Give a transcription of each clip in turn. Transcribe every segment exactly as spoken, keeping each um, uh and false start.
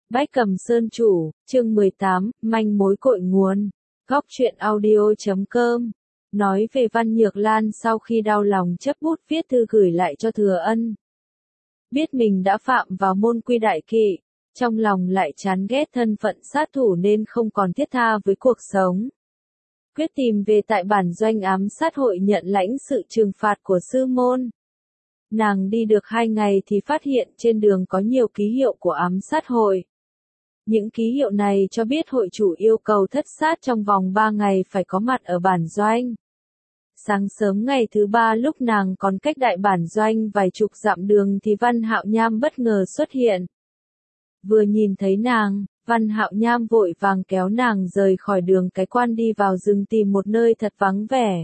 Bách Cầm Sơn Chủ, chương mười tám, manh mối cội nguồn. Góc truyện audio chấm com. Nói về Văn Nhược Lan sau khi đau lòng chấp bút viết thư gửi lại cho Thừa Ân. Biết mình đã phạm vào môn quy đại kỵ, trong lòng lại chán ghét thân phận sát thủ nên không còn thiết tha với cuộc sống. Quyết tìm về tại bản doanh ám sát hội nhận lãnh sự trừng phạt của sư môn. Nàng đi được hai ngày thì phát hiện trên đường có nhiều ký hiệu của ám sát hội. Những ký hiệu này cho biết hội chủ yêu cầu thất sát trong vòng ba ngày phải có mặt ở bản doanh. Sáng sớm ngày thứ ba lúc nàng còn cách đại bản doanh vài chục dặm đường thì Văn Hạo Nham bất ngờ xuất hiện. Vừa nhìn thấy nàng, Văn Hạo Nham vội vàng kéo nàng rời khỏi đường cái quan đi vào rừng tìm một nơi thật vắng vẻ.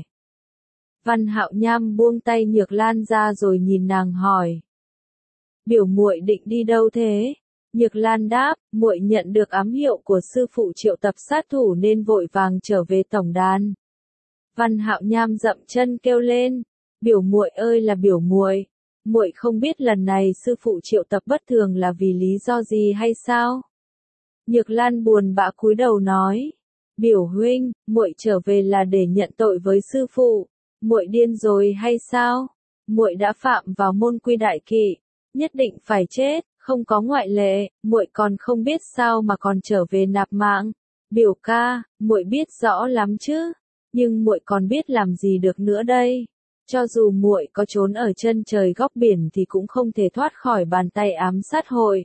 Văn Hạo Nham buông tay Nhược Lan ra rồi nhìn nàng hỏi: "Biểu muội định đi đâu thế?" Nhược Lan đáp: "Muội nhận được ám hiệu của sư phụ triệu tập sát thủ nên vội vàng trở về tổng đàn." Văn Hạo Nham dậm chân kêu lên: "Biểu muội ơi là biểu muội, muội không biết lần này sư phụ triệu tập bất thường là vì lý do gì hay sao?" Nhược Lan buồn bã cúi đầu nói: "Biểu huynh, muội trở về là để nhận tội với sư phụ. Muội điên rồi hay sao? Muội đã phạm vào môn quy đại kỵ, nhất định phải chết, không có ngoại lệ, muội còn không biết sao mà còn trở về nạp mạng. Biểu ca, muội biết rõ lắm chứ, nhưng muội còn biết làm gì được nữa đây? Cho dù muội có trốn ở chân trời góc biển thì cũng không thể thoát khỏi bàn tay ám sát hội.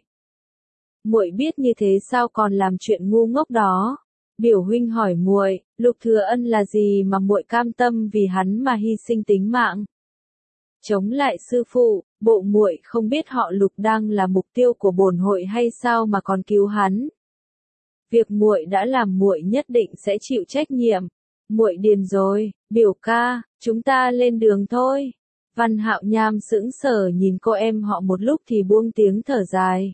Muội biết như thế sao còn làm chuyện ngu ngốc đó?" Biểu huynh hỏi muội, Lục Thừa Ân là gì mà muội cam tâm vì hắn mà hy sinh tính mạng? Chống lại sư phụ, bộ muội không biết họ Lục đang là mục tiêu của bổn hội hay sao mà còn cứu hắn? Việc muội đã làm muội nhất định sẽ chịu trách nhiệm. Muội điên rồi, biểu ca, chúng ta lên đường thôi. Văn Hạo Nham sững sờ nhìn cô em họ một lúc thì buông tiếng thở dài.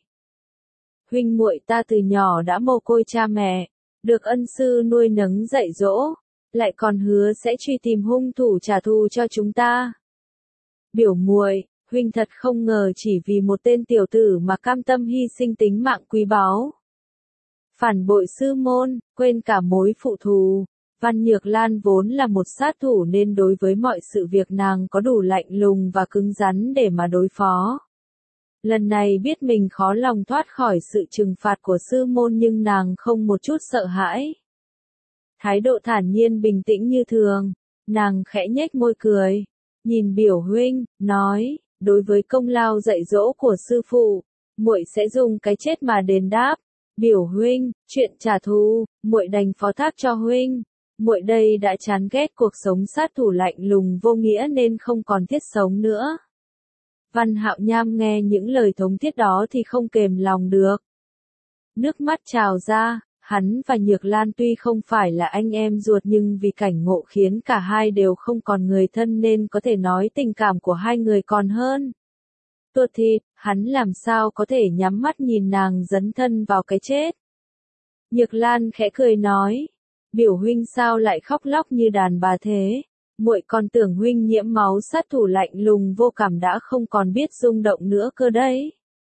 Huynh muội ta từ nhỏ đã mồ côi cha mẹ, được ân sư nuôi nấng dạy dỗ, lại còn hứa sẽ truy tìm hung thủ trả thù cho chúng ta. Biểu muội, huynh thật không ngờ chỉ vì một tên tiểu tử mà cam tâm hy sinh tính mạng quý báu. Phản bội sư môn, quên cả mối phụ thù. Văn Nhược Lan vốn là một sát thủ nên đối với mọi sự việc nàng có đủ lạnh lùng và cứng rắn để mà đối phó. Lần này biết mình khó lòng thoát khỏi sự trừng phạt của sư môn nhưng nàng không một chút sợ hãi. Thái độ thản nhiên bình tĩnh như thường, nàng khẽ nhếch môi cười, nhìn biểu huynh, nói, đối với công lao dạy dỗ của sư phụ, muội sẽ dùng cái chết mà đền đáp. Biểu huynh, chuyện trả thù, muội đành phó thác cho huynh. Muội đây đã chán ghét cuộc sống sát thủ lạnh lùng vô nghĩa nên không còn thiết sống nữa. Văn Hạo Nham nghe những lời thống thiết đó thì không kềm lòng được. Nước mắt trào ra, hắn và Nhược Lan tuy không phải là anh em ruột nhưng vì cảnh ngộ khiến cả hai đều không còn người thân nên có thể nói tình cảm của hai người còn hơn. Tuột thịt, hắn làm sao có thể nhắm mắt nhìn nàng dấn thân vào cái chết. Nhược Lan khẽ cười nói, biểu huynh sao lại khóc lóc như đàn bà thế? Muội còn tưởng huynh nhiễm máu sát thủ lạnh lùng vô cảm đã không còn biết rung động nữa cơ đấy.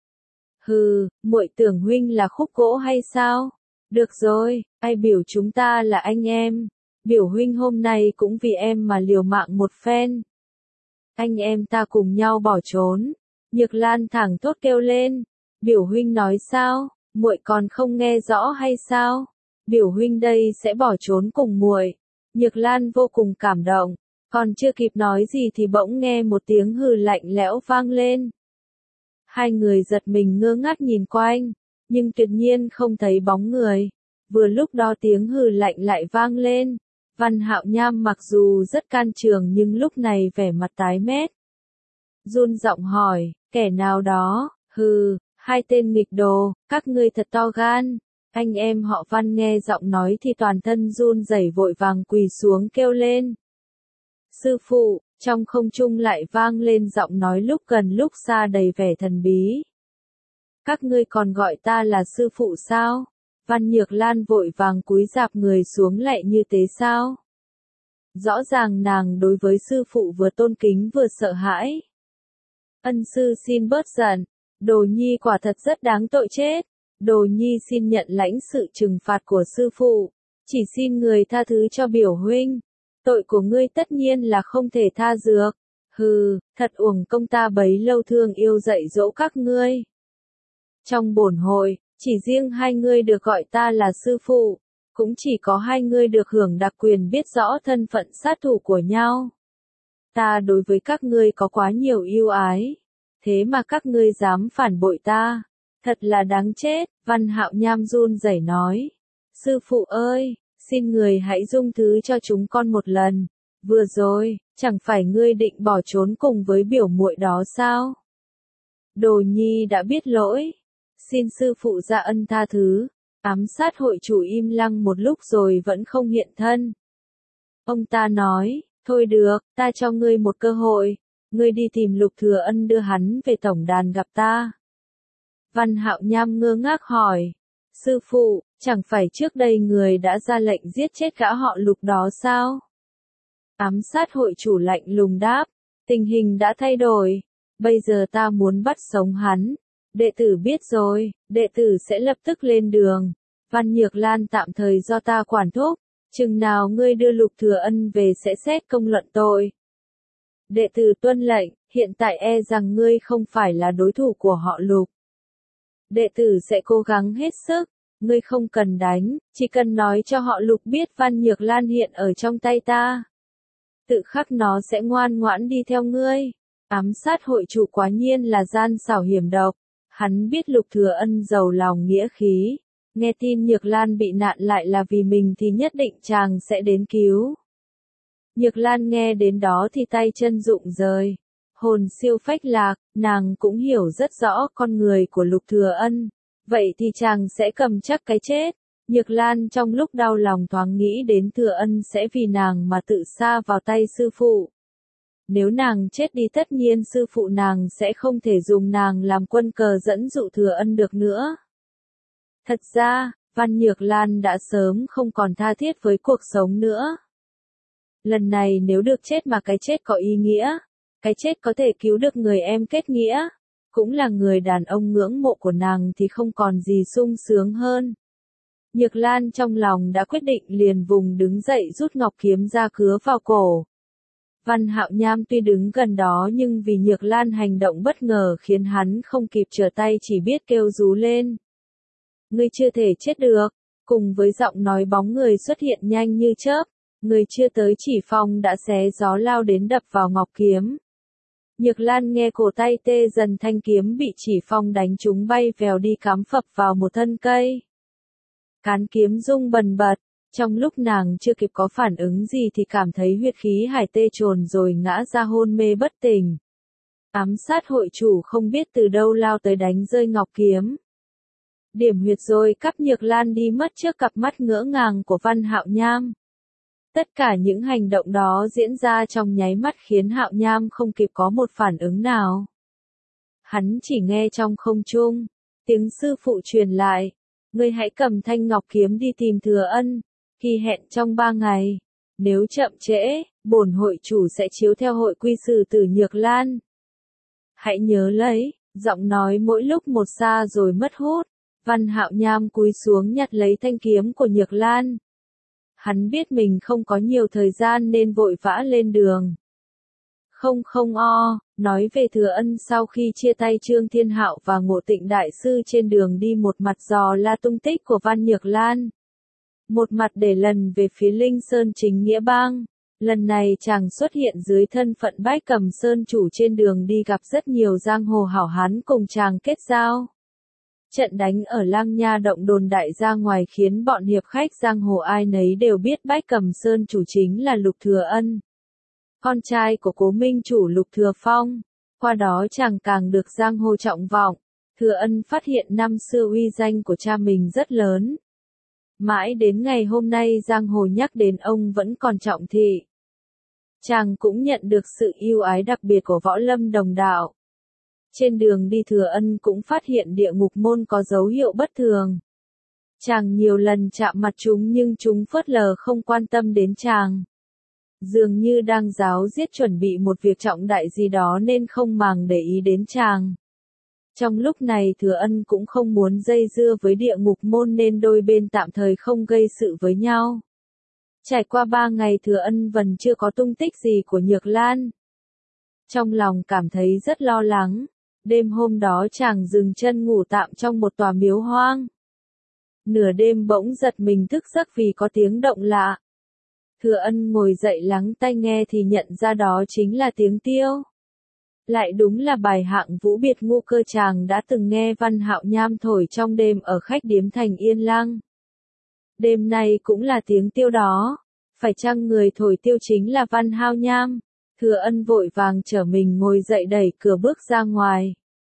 Hừ, muội tưởng huynh là khúc gỗ hay sao? Được rồi, ai biểu chúng ta là anh em. Biểu huynh hôm nay cũng vì em mà liều mạng một phen. Anh em ta cùng nhau bỏ trốn. Nhược Lan thẳng thốt kêu lên. Biểu huynh nói sao? Muội còn không nghe rõ hay sao? Biểu huynh đây sẽ bỏ trốn cùng muội. Nhược Lan vô cùng cảm động, còn chưa kịp nói gì thì bỗng nghe một tiếng hừ lạnh lẽo vang lên. Hai người giật mình ngơ ngác nhìn quanh, nhưng tuyệt nhiên không thấy bóng người. Vừa lúc đó tiếng hừ lạnh lại vang lên. Văn Hạo Nham mặc dù rất can trường nhưng lúc này vẻ mặt tái mét. Run giọng hỏi, kẻ nào đó? Hừ, hai tên nghịch đồ, các ngươi thật to gan. Anh em họ Văn nghe giọng nói thì toàn thân run rẩy vội vàng quỳ xuống kêu lên. Sư phụ, trong không trung lại vang lên giọng nói lúc gần lúc xa đầy vẻ thần bí. Các ngươi còn gọi ta là sư phụ sao? Văn Nhược Lan vội vàng cúi rạp người xuống lạy như thế sao? Rõ ràng nàng đối với sư phụ vừa tôn kính vừa sợ hãi. Ân sư xin bớt giận, đồ nhi quả thật rất đáng tội chết. Đồ nhi xin nhận lãnh sự trừng phạt của sư phụ, chỉ xin người tha thứ cho biểu huynh. Tội của ngươi tất nhiên là không thể tha dược. Hừ, thật uổng công ta bấy lâu thương yêu dạy dỗ các ngươi. Trong bổn hội, chỉ riêng hai ngươi được gọi ta là sư phụ, cũng chỉ có hai ngươi được hưởng đặc quyền biết rõ thân phận sát thủ của nhau. Ta đối với các ngươi có quá nhiều ưu ái, thế mà các ngươi dám phản bội ta, thật là đáng chết. Văn Hạo Nham run rẩy nói, sư phụ ơi, xin người hãy dung thứ cho chúng con một lần. Vừa rồi, chẳng phải ngươi định bỏ trốn cùng với biểu muội đó sao? Đồ nhi đã biết lỗi, xin sư phụ ra ân tha thứ. Ám sát hội chủ im lặng một lúc rồi vẫn không hiện thân. Ông ta nói, thôi được, ta cho ngươi một cơ hội, ngươi đi tìm Lục Thừa Ân đưa hắn về tổng đàn gặp ta. Văn Hạo Nham ngơ ngác hỏi, sư phụ, chẳng phải trước đây người đã ra lệnh giết chết gã họ Lục đó sao? Ám sát hội chủ lạnh lùng đáp, tình hình đã thay đổi, bây giờ ta muốn bắt sống hắn. Đệ tử biết rồi, đệ tử sẽ lập tức lên đường. Văn Nhược Lan tạm thời do ta quản thúc, chừng nào ngươi đưa Lục Thừa Ân về sẽ xét công luận tội. Đệ tử tuân lệnh, hiện tại e rằng ngươi không phải là đối thủ của họ Lục. Đệ tử sẽ cố gắng hết sức, ngươi không cần đánh, chỉ cần nói cho họ Lục biết Văn Nhược Lan hiện ở trong tay ta. Tự khắc nó sẽ ngoan ngoãn đi theo ngươi. Ám sát hội chủ quá nhiên là gian xảo hiểm độc. Hắn biết Lục Thừa Ân giàu lòng nghĩa khí, nghe tin Nhược Lan bị nạn lại là vì mình thì nhất định chàng sẽ đến cứu. Nhược Lan nghe đến đó thì tay chân rụng rời, hồn siêu phách lạc, nàng cũng hiểu rất rõ con người của Lục Thừa Ân, vậy thì chàng sẽ cầm chắc cái chết. Nhược Lan trong lúc đau lòng thoáng nghĩ đến Thừa Ân sẽ vì nàng mà tự sa vào tay sư phụ. Nếu nàng chết đi tất nhiên sư phụ nàng sẽ không thể dùng nàng làm quân cờ dẫn dụ Thừa Ân được nữa. Thật ra, Văn Nhược Lan đã sớm không còn tha thiết với cuộc sống nữa. Lần này nếu được chết mà cái chết có ý nghĩa, cái chết có thể cứu được người em kết nghĩa, cũng là người đàn ông ngưỡng mộ của nàng thì không còn gì sung sướng hơn. Nhược Lan trong lòng đã quyết định liền vùng đứng dậy rút ngọc kiếm ra cứa vào cổ. Văn Hạo Nham tuy đứng gần đó nhưng vì Nhược Lan hành động bất ngờ khiến hắn không kịp trở tay chỉ biết kêu rú lên. Ngươi chưa thể chết được, cùng với giọng nói bóng người xuất hiện nhanh như chớp, người chưa tới chỉ phong đã xé gió lao đến đập vào ngọc kiếm. Nhược Lan nghe cổ tay tê dần thanh kiếm bị chỉ phong đánh trúng bay vèo đi cắm phập vào một thân cây. Cán kiếm rung bần bật. Trong lúc nàng chưa kịp có phản ứng gì thì cảm thấy huyết khí hải tê trồn rồi ngã ra hôn mê bất tỉnh. Ám sát hội chủ không biết từ đâu lao tới đánh rơi ngọc kiếm. Điểm huyệt rồi cắp Nhược Lan đi mất trước cặp mắt ngỡ ngàng của Văn Hạo Nham. Tất cả những hành động đó diễn ra trong nháy mắt khiến Hạo Nham không kịp có một phản ứng nào. Hắn chỉ nghe trong không trung, tiếng sư phụ truyền lại, ngươi hãy cầm thanh ngọc kiếm đi tìm Thừa Ân. Kỳ hẹn trong ba ngày, nếu chậm trễ, bổn hội chủ sẽ chiếu theo hội quy xử tử Nhược Lan. Hãy nhớ lấy, giọng nói mỗi lúc một xa rồi mất hút. Văn Hạo Nham cúi xuống nhặt lấy thanh kiếm của Nhược Lan. Hắn biết mình không có nhiều thời gian nên vội vã lên đường. Không không o, nói về Thừa Ân sau khi chia tay Trương Thiên Hạo và Ngộ Tịnh Đại Sư trên đường đi một mặt dò la tung tích của Văn Nhược Lan. Một mặt để lần về phía Linh Sơn chính nghĩa bang. Lần này chàng xuất hiện dưới thân phận Bách Cầm Sơn chủ trên đường đi gặp rất nhiều giang hồ hảo hán cùng chàng kết giao. Trận đánh ở Lang Nha động đồn đại ra ngoài khiến bọn hiệp khách giang hồ ai nấy đều biết Bách Cầm Sơn chủ chính là Lục Thừa Ân, con trai của Cố Minh chủ Lục Thừa Phong. Qua đó chàng càng được giang hồ trọng vọng. Thừa Ân phát hiện năm xưa uy danh của cha mình rất lớn. Mãi đến ngày hôm nay giang hồ nhắc đến ông vẫn còn trọng thị. Chàng cũng nhận được sự yêu ái đặc biệt của võ lâm đồng đạo. Trên đường đi Thừa Ân cũng phát hiện địa ngục môn có dấu hiệu bất thường. Chàng nhiều lần chạm mặt chúng nhưng chúng phớt lờ không quan tâm đến chàng. Dường như đang giáo giết chuẩn bị một việc trọng đại gì đó nên không màng để ý đến chàng. Trong lúc này Thừa Ân cũng không muốn dây dưa với địa ngục môn nên đôi bên tạm thời không gây sự với nhau. Trải qua ba ngày Thừa Ân vẫn chưa có tung tích gì của Nhược Lan. Trong lòng cảm thấy rất lo lắng. Đêm hôm đó chàng dừng chân ngủ tạm trong một tòa miếu hoang. Nửa đêm bỗng giật mình thức giấc vì có tiếng động lạ. Thừa Ân ngồi dậy lắng tai nghe thì nhận ra đó chính là tiếng tiêu. Lại đúng là bài hạng vũ biệt ngu cơ chàng đã từng nghe Văn Hạo Nham thổi trong đêm ở khách điếm thành Yên Lăng. Đêm nay cũng là tiếng tiêu đó. Phải chăng người thổi tiêu chính là Văn Hạo Nham? Thừa Ân vội vàng trở mình ngồi dậy đẩy cửa bước ra ngoài.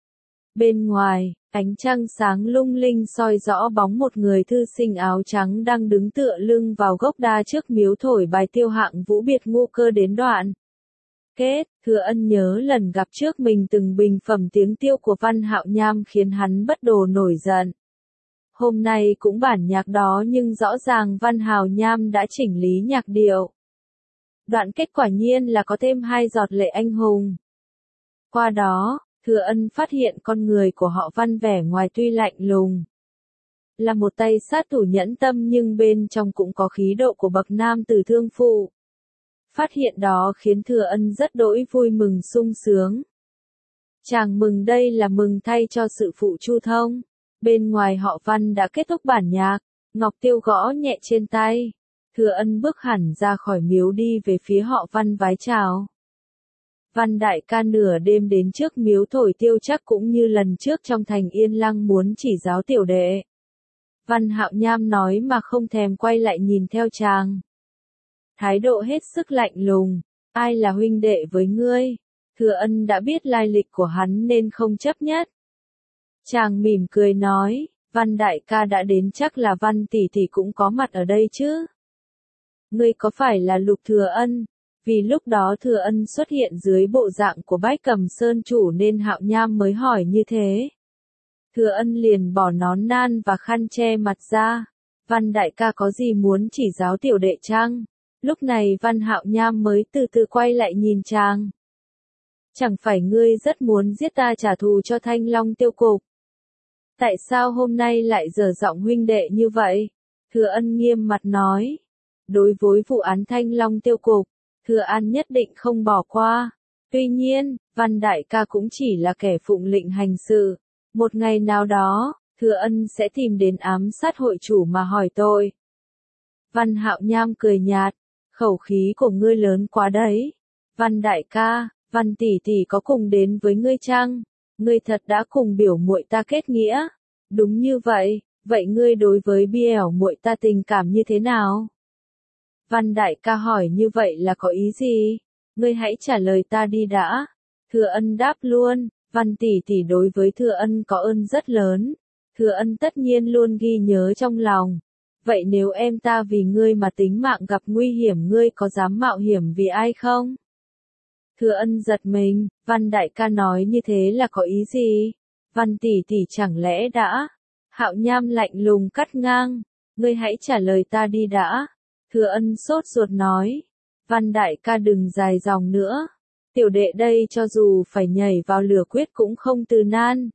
Bên ngoài, ánh trăng sáng lung linh soi rõ bóng một người thư sinh áo trắng đang đứng tựa lưng vào gốc đa trước miếu thổi bài tiêu hạng vũ biệt ngu cơ đến đoạn. Kết, Thừa Ân nhớ lần gặp trước mình từng bình phẩm tiếng tiêu của Văn Hạo Nham khiến hắn bất đồ nổi giận. Hôm nay cũng bản nhạc đó nhưng rõ ràng Văn Hạo Nham đã chỉnh lý nhạc điệu. Đoạn kết quả nhiên là có thêm hai giọt lệ anh hùng. Qua đó, Thừa Ân phát hiện con người của họ Văn vẻ ngoài tuy lạnh lùng, là một tay sát thủ nhẫn tâm nhưng bên trong cũng có khí độ của bậc nam tử thương phụ. Phát hiện đó khiến Thừa Ân rất đỗi vui mừng sung sướng. Chàng mừng đây là mừng thay cho sự phụ chu thông. Bên ngoài họ Văn đã kết thúc bản nhạc, ngọc tiêu gõ nhẹ trên tay. Thừa Ân bước hẳn ra khỏi miếu đi về phía họ Văn vái chào. Văn đại ca nửa đêm đến trước miếu thổi tiêu chắc cũng như lần trước trong thành Yên Lăng muốn chỉ giáo tiểu đệ. Văn Hạo Nham nói mà không thèm quay lại nhìn theo chàng. Thái độ hết sức lạnh lùng, ai là huynh đệ với ngươi? Thừa Ân đã biết lai lịch của hắn nên không chấp nhất. Chàng mỉm cười nói, Văn đại ca đã đến chắc là Văn tỷ tỷ cũng có mặt ở đây chứ. Ngươi có phải là Lục Thừa Ân? Vì lúc đó Thừa Ân xuất hiện dưới bộ dạng của Bách Cầm Sơn chủ nên Hạo Nham mới hỏi như thế. Thừa Ân liền bỏ nón nan và khăn che mặt ra. Văn đại ca có gì muốn chỉ giáo tiểu đệ chăng? Lúc này Văn Hạo Nham mới từ từ quay lại nhìn chàng. Chẳng phải ngươi rất muốn giết ta trả thù cho Thanh Long tiêu cục? Tại sao hôm nay lại dở giọng huynh đệ như vậy? Thừa Ân nghiêm mặt nói. Đối với vụ án Thanh Long tiêu cục, Thừa An nhất định không bỏ qua. Tuy nhiên, Văn đại ca cũng chỉ là kẻ phụng lệnh hành sự. Một ngày nào đó, Thừa Ân sẽ tìm đến ám sát hội chủ mà hỏi tội. Văn Hạo Nham cười nhạt, khẩu khí của ngươi lớn quá đấy. Văn đại ca, Văn tỷ tỷ có cùng đến với ngươi chăng? Ngươi thật đã cùng biểu muội ta kết nghĩa. Đúng như vậy, vậy ngươi đối với Biểu muội ta tình cảm như thế nào? Văn đại ca hỏi như vậy là có ý gì? Ngươi hãy trả lời ta đi đã. Thừa Ân đáp luôn, Văn tỷ tỷ đối với Thừa Ân có ơn rất lớn. Thừa Ân tất nhiên luôn ghi nhớ trong lòng. Vậy nếu em ta vì ngươi mà tính mạng gặp nguy hiểm ngươi có dám mạo hiểm vì ai không? Thừa Ân giật mình, Văn đại ca nói như thế là có ý gì? Văn tỷ tỷ chẳng lẽ đã? Hạo Nham lạnh lùng cắt ngang, ngươi hãy trả lời ta đi đã. Thừa Ân sốt ruột nói, Văn đại ca đừng dài dòng nữa. Tiểu đệ đây cho dù phải nhảy vào lửa quyết cũng không từ nan.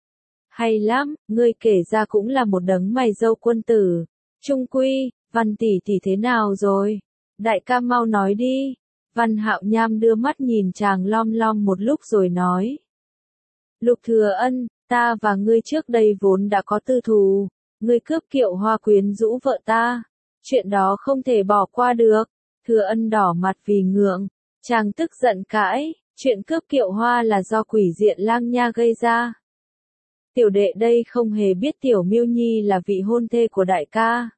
Hay lắm, ngươi kể ra cũng là một đấng mày râu quân tử. Trung quy, Văn tỷ tỷ thế nào rồi? Đại ca mau nói đi. Văn Hạo Nham đưa mắt nhìn chàng lom lom một lúc rồi nói. Lục Thừa Ân, ta và ngươi trước đây vốn đã có tư thù. Ngươi cướp kiệu hoa quyến rũ vợ ta. Chuyện đó không thể bỏ qua được. Thừa Ân đỏ mặt vì ngượng. Chàng tức giận cãi, chuyện cướp kiệu hoa là do quỷ diện lang nha gây ra. Tiểu đệ đây không hề biết Tiểu Miêu Nhi là vị hôn thê của đại ca.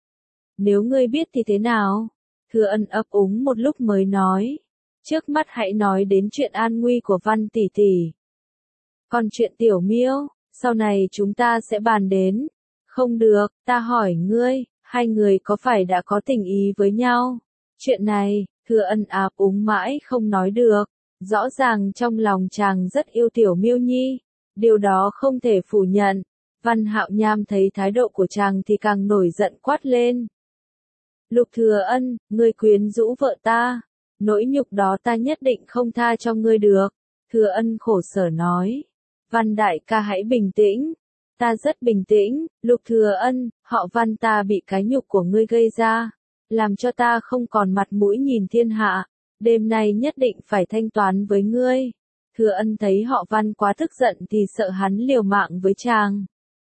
Nếu ngươi biết thì thế nào? Thừa Ân ấp úng một lúc mới nói. Trước mắt hãy nói đến chuyện an nguy của Văn tỷ tỷ. Còn chuyện Tiểu Miêu, sau này chúng ta sẽ bàn đến. Không được, ta hỏi ngươi, hai người có phải đã có tình ý với nhau? Chuyện này, Thừa Ân áp úng mãi không nói được. Rõ ràng trong lòng chàng rất yêu Tiểu Miêu Nhi. Điều đó không thể phủ nhận. Văn Hạo Nham thấy thái độ của chàng thì càng nổi giận quát lên. Lục Thừa Ân, ngươi quyến rũ vợ ta. Nỗi nhục đó ta nhất định không tha cho ngươi được. Thừa Ân khổ sở nói. Văn đại ca hãy bình tĩnh. Ta rất bình tĩnh, Lục Thừa Ân, họ Văn ta bị cái nhục của ngươi gây ra, làm cho ta không còn mặt mũi nhìn thiên hạ, đêm nay nhất định phải thanh toán với ngươi. Thừa Ân thấy họ Văn quá tức giận thì sợ hắn liều mạng với chàng.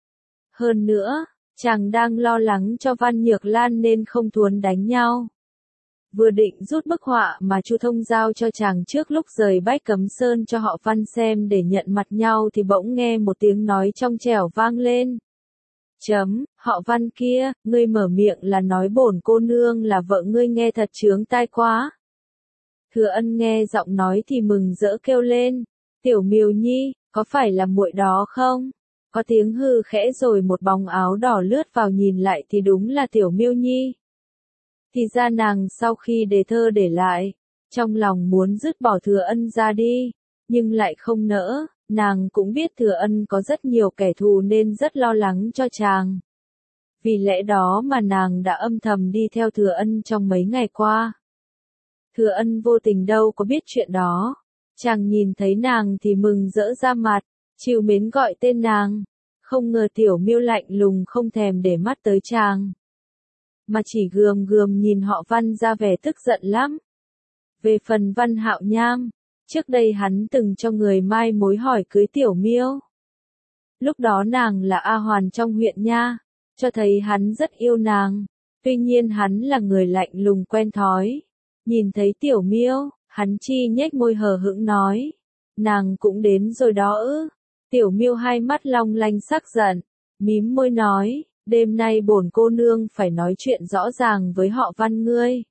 Hơn nữa, chàng đang lo lắng cho Văn Nhược Lan nên không thuần đánh nhau. Vừa định rút bức họa mà Chu Thông giao cho chàng trước lúc rời Bách Cấm Sơn cho họ Văn xem để nhận mặt nhau thì bỗng nghe một tiếng nói trong trẻo vang lên. Chấm, họ Văn kia, ngươi mở miệng là nói bổn cô nương là vợ ngươi nghe thật chướng tai quá. Thừa Ân nghe giọng nói thì mừng rỡ kêu lên, Tiểu Miêu Nhi, có phải là muội đó không? Có tiếng hư khẽ rồi một bóng áo đỏ lướt vào nhìn lại thì đúng là Tiểu Miêu Nhi. Thì ra nàng sau khi đề thơ để lại, trong lòng muốn dứt bỏ Thừa Ân ra đi, nhưng lại không nỡ, nàng cũng biết Thừa Ân có rất nhiều kẻ thù nên rất lo lắng cho chàng. Vì lẽ đó mà nàng đã âm thầm đi theo Thừa Ân trong mấy ngày qua. Thừa Ân vô tình đâu có biết chuyện đó, chàng nhìn thấy nàng thì mừng rỡ ra mặt, trìu mến gọi tên nàng, không ngờ Tiểu Miêu lạnh lùng không thèm để mắt tới chàng. Mà chỉ gườm gườm nhìn họ Văn ra vẻ tức giận lắm. Về phần Văn Hạo Nham, trước đây hắn từng cho người mai mối hỏi cưới Tiểu Miêu. Lúc đó nàng là A Hoàn trong huyện nha, cho thấy hắn rất yêu nàng, tuy nhiên hắn là người lạnh lùng quen thói. Nhìn thấy Tiểu Miêu, hắn chi nhếch môi hờ hững nói, nàng cũng đến rồi đó ư. Tiểu Miêu hai mắt long lanh sắc giận, mím môi nói, đêm nay bổn cô nương phải nói chuyện rõ ràng với họ Văn ngươi.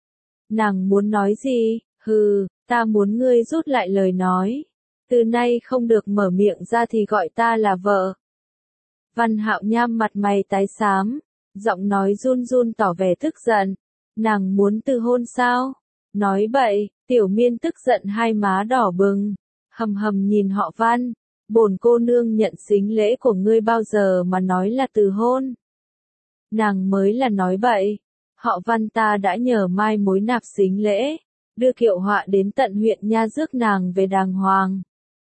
Nàng muốn nói gì? Hừ, ta muốn ngươi rút lại lời nói. Từ nay không được mở miệng ra thì gọi ta là vợ. Văn Hạo Nham mặt mày tái xám, giọng nói run run tỏ vẻ tức giận. Nàng muốn từ hôn sao? Nói bậy, Tiểu Miên tức giận hai má đỏ bừng, hầm hầm nhìn họ Văn. Bổn cô nương nhận sính lễ của ngươi bao giờ mà nói là từ hôn. Nàng mới là nói bậy. Họ Văn ta đã nhờ mai mối nạp sính lễ, đưa kiệu họa đến tận huyện nha rước nàng về đàng hoàng.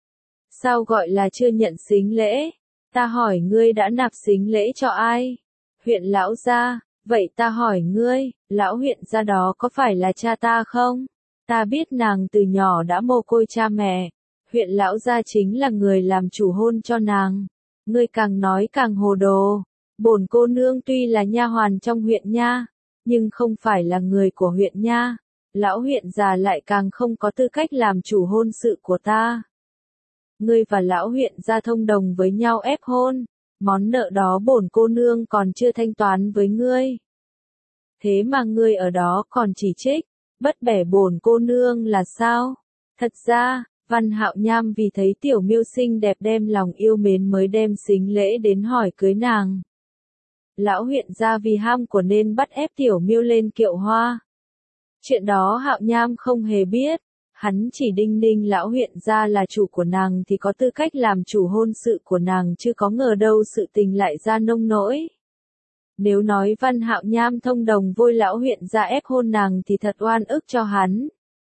Sao gọi là chưa nhận sính lễ? Ta hỏi ngươi đã nạp sính lễ cho ai? Huyện lão gia. Vậy ta hỏi ngươi, lão huyện gia đó có phải là cha ta không? Ta biết nàng từ nhỏ đã mồ côi cha mẹ. Huyện lão gia chính là người làm chủ hôn cho nàng. Ngươi càng nói càng hồ đồ. Bổn cô nương tuy là nha hoàn trong huyện nha, nhưng không phải là người của huyện nha. Lão huyện già lại càng không có tư cách làm chủ hôn sự của ta. Ngươi và lão huyện gia thông đồng với nhau ép hôn, món nợ đó bổn cô nương còn chưa thanh toán với ngươi. Thế mà ngươi ở đó còn chỉ trích, bất bẻ bổn cô nương là sao? Thật ra, Văn Hạo Nham vì thấy Tiểu Miêu xinh đẹp đem lòng yêu mến mới đem sính lễ đến hỏi cưới nàng. Lão huyện gia vì ham của nên bắt ép Tiểu Miêu lên kiệu hoa. Chuyện đó Hạo Nham không hề biết, hắn chỉ đinh ninh lão huyện gia là chủ của nàng thì có tư cách làm chủ hôn sự của nàng chứ có ngờ đâu sự tình lại ra nông nỗi. Nếu nói Văn Hạo Nham thông đồng vôi lão huyện gia ép hôn nàng thì thật oan ức cho hắn.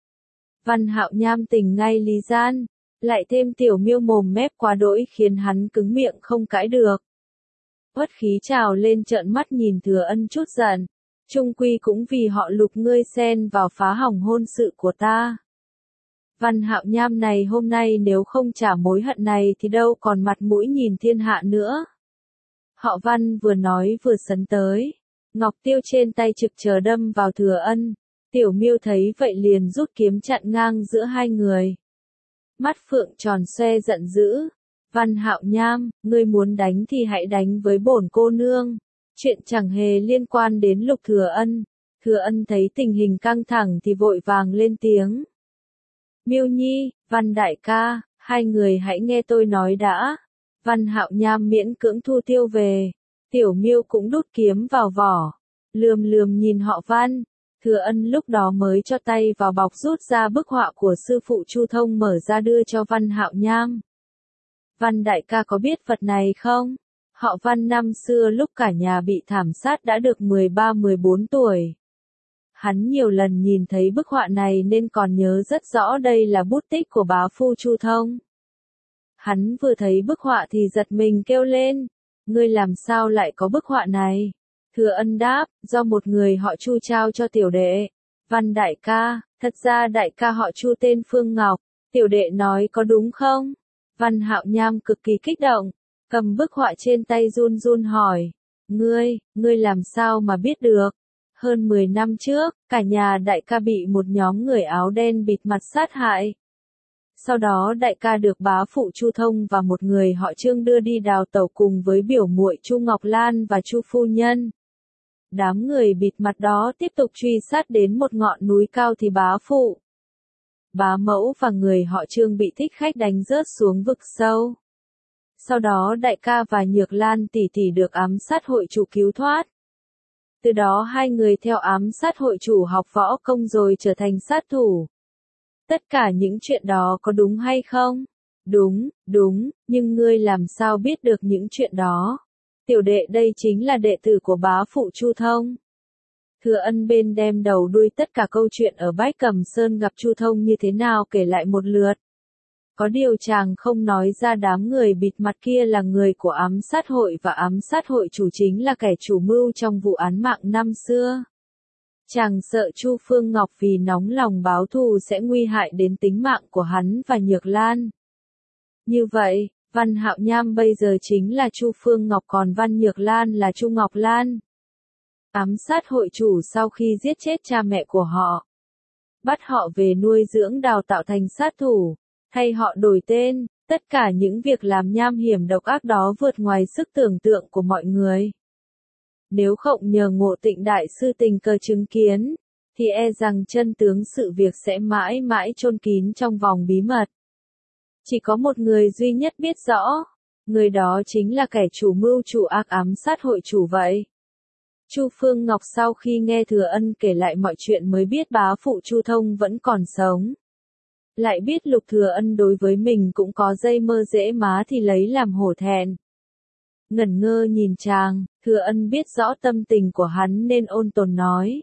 Văn Hạo Nham tình ngay lý gian, lại thêm Tiểu Miêu mồm mép quá đỗi khiến hắn cứng miệng không cãi được. Uất khí trào lên trợn mắt nhìn Thừa Ân chút giận, chung quy cũng vì họ Lục ngươi xen vào phá hỏng hôn sự của ta. Văn Hạo Nham này hôm nay nếu không trả mối hận này thì đâu còn mặt mũi nhìn thiên hạ nữa. Họ Văn vừa nói vừa sấn tới, ngọc tiêu trên tay trực chờ đâm vào Thừa Ân. Tiểu Miêu thấy vậy liền rút kiếm chặn ngang giữa hai người. Mắt phượng tròn xoe giận dữ. Văn Hạo Nham, ngươi muốn đánh thì hãy đánh với bổn cô nương. Chuyện chẳng hề liên quan đến Lục Thừa Ân. Thừa Ân thấy tình hình căng thẳng thì vội vàng lên tiếng. Miêu Nhi, Văn đại ca, hai người hãy nghe tôi nói đã. Văn Hạo Nham miễn cưỡng thu tiêu về. Tiểu Miêu cũng đút kiếm vào vỏ. Lườm lườm nhìn họ Văn. Thừa Ân lúc đó mới cho tay vào bọc rút ra bức họa của sư phụ Chu Thông mở ra đưa cho Văn Hạo Nham. Văn đại ca có biết vật này không? Họ Văn năm xưa lúc cả nhà bị thảm sát đã được mười ba mười bốn tuổi. Hắn nhiều lần nhìn thấy bức họa này nên còn nhớ rất rõ đây là bút tích của bá phu Chu Thông. Hắn vừa thấy bức họa thì giật mình kêu lên, ngươi làm sao lại có bức họa này? Thừa Ân đáp, do một người họ Chu trao cho tiểu đệ. Văn đại ca, thật ra đại ca họ Chu tên Phương Ngọc, tiểu đệ nói có đúng không? Văn Hạo Nham cực kỳ kích động, cầm bức họa trên tay run run hỏi, ngươi, ngươi làm sao mà biết được? Hơn mười năm trước, cả nhà đại ca bị một nhóm người áo đen bịt mặt sát hại. Sau đó đại ca được bá phụ Chu Thông và một người họ Trương đưa đi đào tẩu cùng với biểu muội Chu Ngọc Lan và Chu phu nhân. Đám người bịt mặt đó tiếp tục truy sát đến một ngọn núi cao thì bá phụ, bá mẫu và người họ Trương bị thích khách đánh rớt xuống vực sâu. Sau đó đại ca và Nhược Lan tỷ tỷ được ám sát hội chủ cứu thoát. Từ đó hai người theo ám sát hội chủ học võ công rồi trở thành sát thủ. Tất cả những chuyện đó có đúng hay không? Đúng, đúng, nhưng ngươi làm sao biết được những chuyện đó? Tiểu đệ đây chính là đệ tử của bá phụ Chu Thông. Thừa Ân bên đem đầu đuôi tất cả câu chuyện ở Bách Cầm Sơn gặp Chu Thông như thế nào kể lại một lượt. Có điều chàng không nói ra đám người bịt mặt kia là người của ám sát hội và ám sát hội chủ chính là kẻ chủ mưu trong vụ án mạng năm xưa. Chàng sợ Chu Phương Ngọc vì nóng lòng báo thù sẽ nguy hại đến tính mạng của hắn và Nhược Lan. Như vậy, Văn Hạo Nham bây giờ chính là Chu Phương Ngọc còn Văn Nhược Lan là Chu Ngọc Lan. Ám sát hội chủ sau khi giết chết cha mẹ của họ, bắt họ về nuôi dưỡng đào tạo thành sát thủ, thay họ đổi tên, tất cả những việc làm nham hiểm độc ác đó vượt ngoài sức tưởng tượng của mọi người. Nếu không nhờ Ngộ Tịnh đại sư tình cờ chứng kiến, thì e rằng chân tướng sự việc sẽ mãi mãi chôn kín trong vòng bí mật. Chỉ có một người duy nhất biết rõ, người đó chính là kẻ chủ mưu chủ ác ám sát hội chủ vậy. Chu Phương Ngọc sau khi nghe Thừa Ân kể lại mọi chuyện mới biết bá phụ Chu Thông vẫn còn sống. Lại biết Lục Thừa Ân đối với mình cũng có dây mơ dễ má thì lấy làm hổ thẹn. Ngẩn ngơ nhìn chàng, Thừa Ân biết rõ tâm tình của hắn nên ôn tồn nói.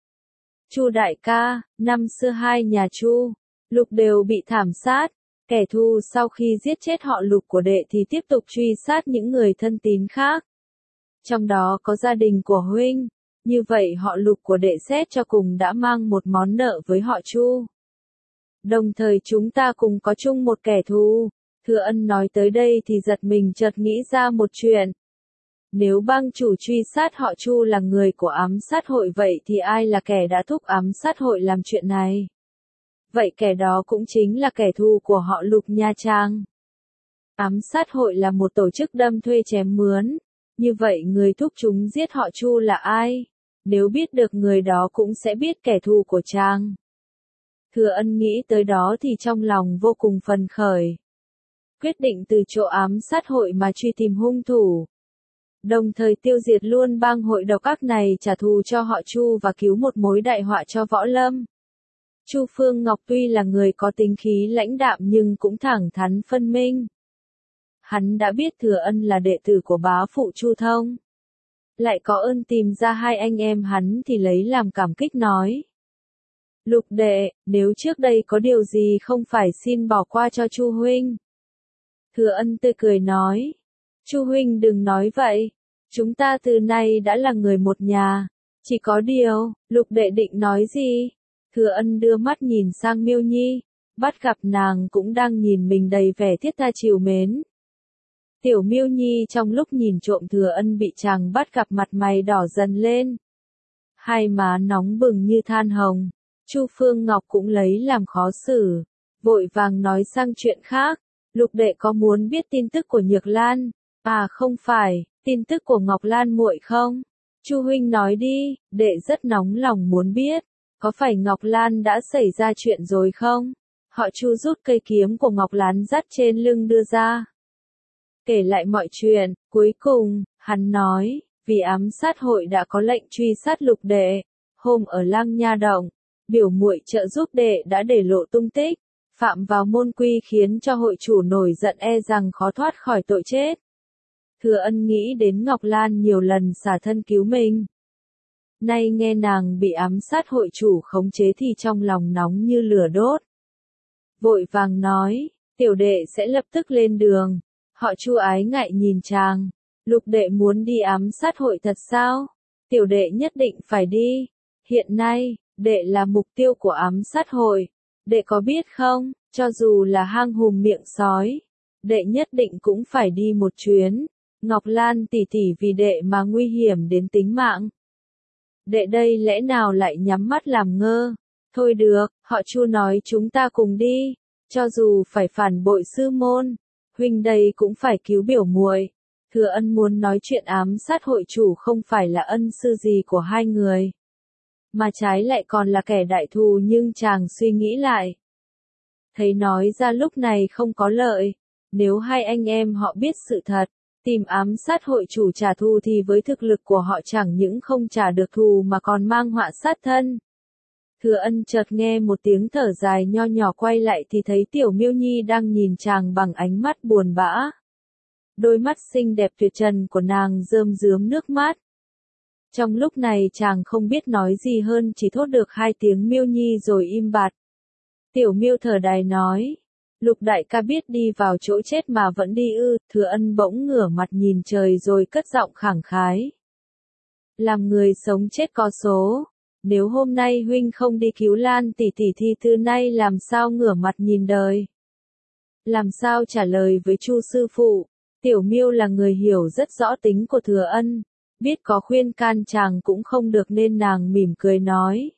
Chu đại ca, năm xưa hai nhà Chu, Lục đều bị thảm sát. Kẻ thù sau khi giết chết họ Lục của đệ thì tiếp tục truy sát những người thân tín khác. Trong đó có gia đình của huynh, như vậy họ Lục của đệ xét cho cùng đã mang một món nợ với họ Chu. Đồng thời chúng ta cùng có chung một kẻ thù. Thừa Ân nói tới đây thì giật mình chợt nghĩ ra một chuyện. Nếu bang chủ truy sát họ Chu là người của ám sát hội vậy thì ai là kẻ đã thúc ám sát hội làm chuyện này? Vậy kẻ đó cũng chính là kẻ thù của họ Lục nha Trang. Ám sát hội là một tổ chức đâm thuê chém mướn. Như vậy người thúc chúng giết họ Chu là ai? Nếu biết được người đó cũng sẽ biết kẻ thù của Trang. Thừa Ân nghĩ tới đó thì trong lòng vô cùng phấn khởi. Quyết định từ chỗ ám sát hội mà truy tìm hung thủ. Đồng thời tiêu diệt luôn bang hội độc ác này trả thù cho họ Chu và cứu một mối đại họa cho võ lâm. Chu Phương Ngọc tuy là người có tính khí lãnh đạm nhưng cũng thẳng thắn phân minh. Hắn đã biết Thừa Ân là đệ tử của bá phụ Chu Thông. Lại có ơn tìm ra hai anh em hắn thì lấy làm cảm kích nói. Lục đệ, nếu trước đây có điều gì không phải xin bỏ qua cho Chu huynh. Thừa Ân tươi cười nói. Chu huynh đừng nói vậy. Chúng ta từ nay đã là người một nhà. Chỉ có điều, Lục đệ định nói gì? Thừa Ân đưa mắt nhìn sang Miêu Nhi. Bắt gặp nàng cũng đang nhìn mình đầy vẻ thiết tha trìu mến. Tiểu Miêu Nhi trong lúc nhìn trộm Thừa Ân bị chàng bắt gặp mặt mày đỏ dần lên. Hai má nóng bừng như than hồng. Chu Phương Ngọc cũng lấy làm khó xử. Vội vàng nói sang chuyện khác. Lục đệ có muốn biết tin tức của Nhược Lan? À không phải, tin tức của Ngọc Lan muội không? Chu huynh nói đi, đệ rất nóng lòng muốn biết. Có phải Ngọc Lan đã xảy ra chuyện rồi không? Họ Chu rút cây kiếm của Ngọc Lan dắt trên lưng đưa ra. Kể lại mọi chuyện, cuối cùng, hắn nói, vì ám sát hội đã có lệnh truy sát Lục đệ. Hôm ở Lăng Nha Động, biểu muội trợ giúp đệ đã để lộ tung tích. Phạm vào môn quy khiến cho hội chủ nổi giận e rằng khó thoát khỏi tội chết. Thừa Ân nghĩ đến Ngọc Lan nhiều lần xả thân cứu mình. Nay nghe nàng bị ám sát hội chủ khống chế thì trong lòng nóng như lửa đốt. Vội vàng nói, tiểu đệ sẽ lập tức lên đường. Họ Chu ái ngại nhìn chàng. Lục đệ muốn đi ám sát hội thật sao? Tiểu đệ nhất định phải đi. Hiện nay, đệ là mục tiêu của ám sát hội. Đệ có biết không, cho dù là hang hùm miệng sói, đệ nhất định cũng phải đi một chuyến. Ngọc Lan tỷ tỷ vì đệ mà nguy hiểm đến tính mạng. Đệ đây lẽ nào lại nhắm mắt làm ngơ? Thôi được, họ Chu nói chúng ta cùng đi. Cho dù phải phản bội sư môn, huynh đây cũng phải cứu biểu muội. Thừa Ân muốn nói chuyện ám sát hội chủ không phải là ân sư gì của hai người, mà trái lại còn là kẻ đại thù, nhưng chàng suy nghĩ lại, thấy nói ra lúc này không có lợi. Nếu hai anh em họ biết sự thật, tìm ám sát hội chủ trả thù thì với thực lực của họ chẳng những không trả được thù mà còn mang họa sát thân. Thừa Ân chợt nghe một tiếng thở dài nho nhỏ, quay lại thì thấy Tiểu Miêu Nhi đang nhìn chàng bằng ánh mắt buồn bã. Đôi mắt xinh đẹp tuyệt trần của nàng rơm rớm nước mắt. Trong lúc này chàng không biết nói gì hơn, chỉ thốt được hai tiếng Miêu Nhi rồi im bặt. Tiểu Miêu thở dài nói, Lục đại ca biết đi vào chỗ chết mà vẫn đi ư? Thừa Ân bỗng ngửa mặt nhìn trời rồi cất giọng khẳng khái. Làm người sống chết có số. Nếu hôm nay huynh không đi cứu Lan tỷ tỷ thì từ nay làm sao ngửa mặt nhìn đời? Làm sao trả lời với Chu sư phụ? Tiểu Miêu là người hiểu rất rõ tính của Thừa Ân, biết có khuyên can chàng cũng không được nên nàng mỉm cười nói.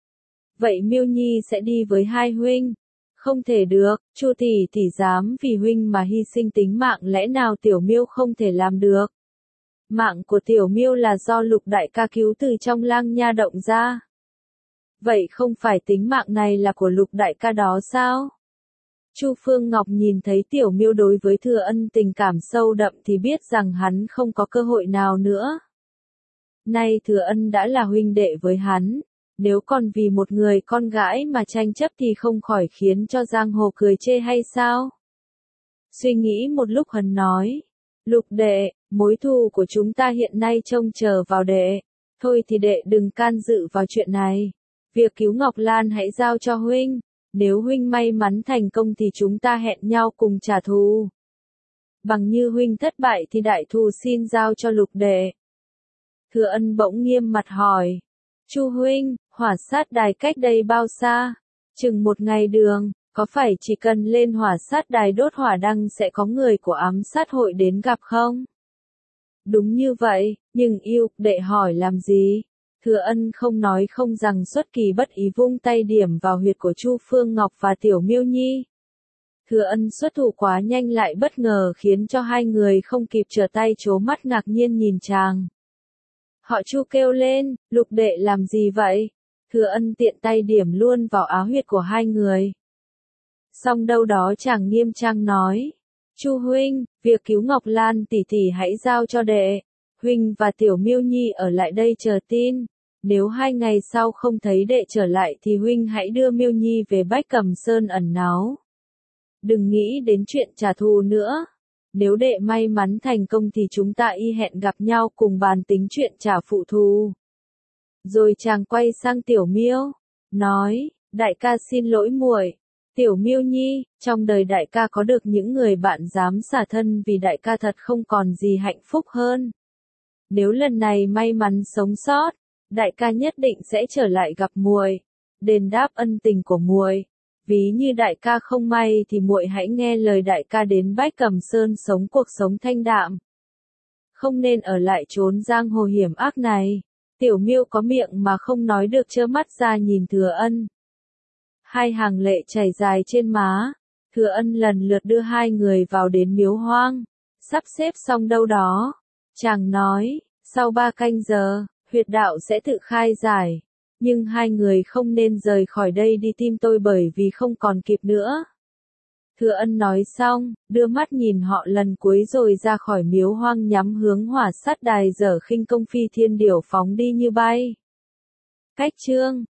Vậy Miêu Nhi sẽ đi với hai huynh. Không thể được, Chu tỷ tỷ dám vì huynh mà hy sinh tính mạng, lẽ nào Tiểu Miêu không thể làm được? Mạng của Tiểu Miêu là do Lục đại ca cứu từ trong Lang Nha động ra. Vậy không phải tính mạng này là của Lục đại ca đó sao? Chu Phương Ngọc nhìn thấy Tiểu Miêu đối với Thừa Ân tình cảm sâu đậm thì biết rằng hắn không có cơ hội nào nữa. Nay Thừa Ân đã là huynh đệ với hắn, nếu còn vì một người con gái mà tranh chấp thì không khỏi khiến cho giang hồ cười chê hay sao? Suy nghĩ một lúc hắn nói, Lục đệ, mối thù của chúng ta hiện nay trông chờ vào đệ. Thôi thì đệ đừng can dự vào chuyện này. Việc cứu Ngọc Lan hãy giao cho huynh. Nếu huynh may mắn thành công thì chúng ta hẹn nhau cùng trả thù. Bằng như huynh thất bại thì đại thù xin giao cho Lục đệ. Thừa Ân bỗng nghiêm mặt hỏi. Chu huynh, hỏa sát đài cách đây bao xa? Chừng một ngày đường, có phải chỉ cần lên hỏa sát đài đốt hỏa đăng sẽ có người của ám sát hội đến gặp không? Đúng như vậy, nhưng yêu, đệ hỏi làm gì? Thừa Ân không nói không rằng, xuất kỳ bất ý vung tay điểm vào huyệt của Chu Phương Ngọc và Tiểu Miêu Nhi. Thừa Ân xuất thủ quá nhanh lại bất ngờ khiến cho hai người không kịp trở tay, trố mắt ngạc nhiên nhìn chàng. Họ Chu kêu lên, Lục đệ làm gì vậy? Thừa Ân tiện tay điểm luôn vào áo huyệt của hai người. Xong đâu đó chàng nghiêm trang nói, Chu huynh, việc cứu Ngọc Lan tỷ tỷ hãy giao cho đệ. Huynh và Tiểu Miêu Nhi ở lại đây chờ tin. Nếu hai ngày sau không thấy đệ trở lại thì huynh hãy đưa Miêu Nhi về Bách Cầm Sơn ẩn náu. Đừng nghĩ đến chuyện trả thù nữa. Nếu đệ may mắn thành công thì chúng ta y hẹn gặp nhau cùng bàn tính chuyện trả phụ thù. Rồi chàng quay sang Tiểu Miêu, nói, đại ca xin lỗi muội. Tiểu Miêu Nhi, trong đời đại ca có được những người bạn dám xả thân vì đại ca thật không còn gì hạnh phúc hơn. Nếu lần này may mắn sống sót, đại ca nhất định sẽ trở lại gặp muội, đền đáp ân tình của muội. Ví như đại ca không may thì muội hãy nghe lời đại ca đến Bách Cầm Sơn sống cuộc sống thanh đạm. Không nên ở lại chốn giang hồ hiểm ác này. Tiểu Miêu có miệng mà không nói được, trơ mắt ra nhìn Thừa Ân. Hai hàng lệ chảy dài trên má. Thừa Ân lần lượt đưa hai người vào đến miếu hoang. Sắp xếp xong đâu đó, chàng nói, sau ba canh giờ, huyệt đạo sẽ tự khai giải. Nhưng hai người không nên rời khỏi đây đi tìm tôi bởi vì không còn kịp nữa. Thừa Ân nói xong, đưa mắt nhìn họ lần cuối rồi ra khỏi miếu hoang, nhắm hướng hỏa sát đài, dở khinh công phi thiên điểu phóng đi như bay. Cách chương